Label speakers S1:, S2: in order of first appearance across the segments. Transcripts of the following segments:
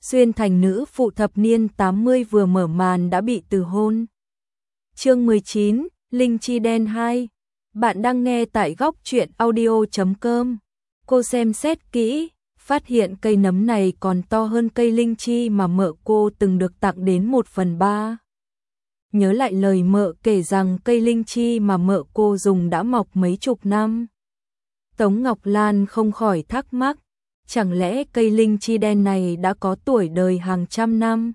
S1: Xuyên thành nữ phụ thập niên 80 vừa mở màn đã bị từ hôn. Chương 19, Linh chi đen 2. Bạn đang nghe tại góc truyện audio.com. Cô xem xét kỹ, phát hiện cây nấm này còn to hơn cây linh chi mà mợ cô từng được tặng đến 1/3. Nhớ lại lời mợ kể rằng cây linh chi mà mợ cô dùng đã mọc mấy chục năm. Tống Ngọc Lan không khỏi thắc mắc, chẳng lẽ cây linh chi đen này đã có tuổi đời hàng trăm năm?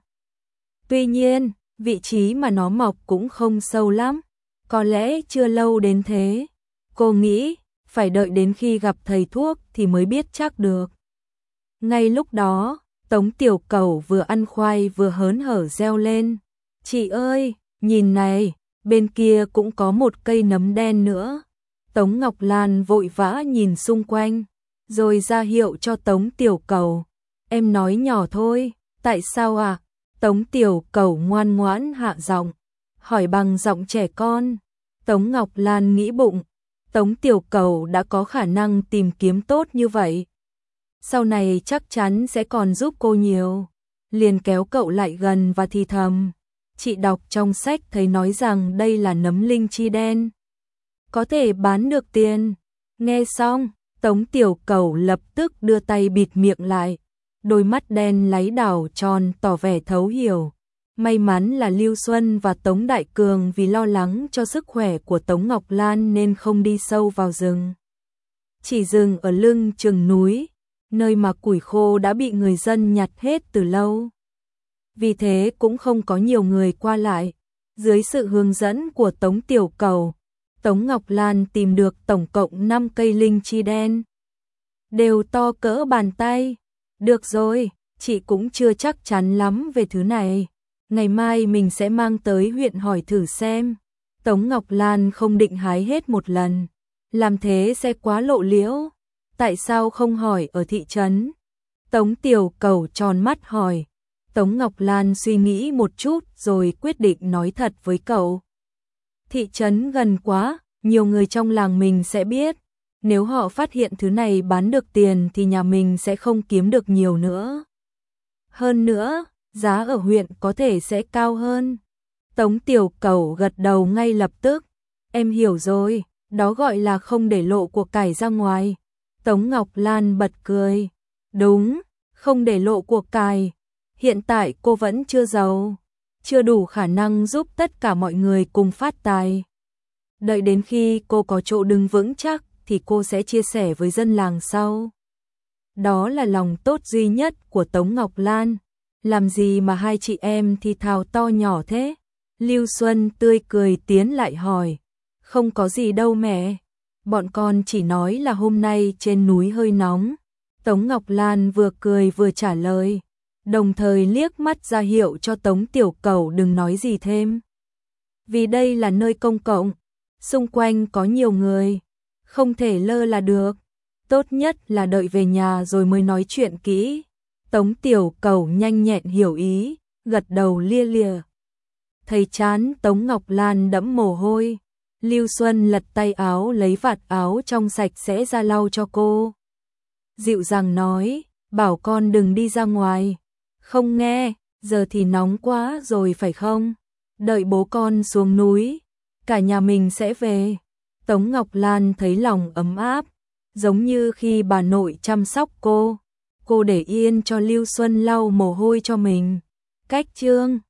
S1: Tuy nhiên, vị trí mà nó mọc cũng không sâu lắm, có lẽ chưa lâu đến thế. Cô nghĩ, phải đợi đến khi gặp thầy thuốc thì mới biết chắc được. Ngay lúc đó, Tống Tiểu Cẩu vừa ăn khoai vừa hớn hở reo lên. Chị ơi, nhìn này, bên kia cũng có một cây nấm đen nữa. Tống Ngọc Lan vội vã nhìn xung quanh, rồi ra hiệu cho Tống Tiểu Cẩu. Em nói nhỏ thôi, tại sao à? Tống Tiểu Cẩu ngoan ngoãn hạ giọng, hỏi bằng giọng trẻ con. Tống Ngọc Lan nghĩ bụng, Tống Tiểu Cẩu đã có khả năng tìm kiếm tốt như vậy, sau này chắc chắn sẽ còn giúp cô nhiều. Liền kéo cậu lại gần và thì thầm, chị đọc trong sách thấy nói rằng đây là nấm linh chi đen, có thể bán được tiền. Nghe xong, Tống Tiểu Cẩu lập tức đưa tay bịt miệng lại, đôi mắt đen láy đảo tròn tỏ vẻ thấu hiểu. May mắn là Lưu Xuân và Tống Đại Cường vì lo lắng cho sức khỏe của Tống Ngọc Lan nên không đi sâu vào rừng. Chỉ dừng ở lưng chừng núi, nơi mà củi khô đã bị người dân nhặt hết từ lâu. Vì thế cũng không có nhiều người qua lại. Dưới sự hướng dẫn của Tống Tiểu Cẩu, Tống Ngọc Lan tìm được tổng cộng 5 cây linh chi đen, đều to cỡ bàn tay. Được rồi, chị cũng chưa chắc chắn lắm về thứ này. Ngày mai mình sẽ mang tới huyện hỏi thử xem. Tống Ngọc Lan không định hái hết một lần, làm thế sẽ quá lộ liễu. Tại sao không hỏi ở thị trấn? Tống Tiểu Cẩu tròn mắt hỏi. Tống Ngọc Lan suy nghĩ một chút rồi quyết định nói thật với cậu. Thị trấn gần quá, nhiều người trong làng mình sẽ biết. Nếu họ phát hiện thứ này bán được tiền thì nhà mình sẽ không kiếm được nhiều nữa. Hơn nữa, giá ở huyện có thể sẽ cao hơn. Tống Tiểu Cẩu gật đầu ngay lập tức. Em hiểu rồi, đó gọi là không để lộ của cải ra ngoài. Tống Ngọc Lan bật cười. Đúng, không để lộ của cải. Hiện tại cô vẫn chưa giàu, chưa đủ khả năng giúp tất cả mọi người cùng phát tài. Đợi đến khi cô có chỗ đứng vững chắc thì cô sẽ chia sẻ với dân làng sau. Đó là lòng tốt duy nhất của Tống Ngọc Lan. Làm gì mà hai chị em thì thào to nhỏ thế? Lưu Xuân tươi cười tiến lại hỏi. Không có gì đâu mẹ. Bọn con chỉ nói là hôm nay trên núi hơi nóng. Tống Ngọc Lan vừa cười vừa trả lời, đồng thời liếc mắt ra hiệu cho Tống Tiểu Cẩu đừng nói gì thêm. Vì đây là nơi công cộng, xung quanh có nhiều người, không thể lơ là được. Tốt nhất là đợi về nhà rồi mới nói chuyện kỹ. Tống Tiểu Cẩu nhanh nhẹn hiểu ý, gật đầu lia lịa. Thấy chán Tống Ngọc Lan đẫm mồ hôi, Lưu Xuân lật tay áo lấy vạt áo trong sạch sẽ ra lau cho cô. Dịu dàng nói, bảo con đừng đi ra ngoài. Không nghe, giờ thì nóng quá rồi phải không? Đợi bố con xuống núi, cả nhà mình sẽ về. Tống Ngọc Lan thấy lòng ấm áp, giống như khi bà nội chăm sóc cô. Cô để yên cho Lưu Xuân lau mồ hôi cho mình. Cách chương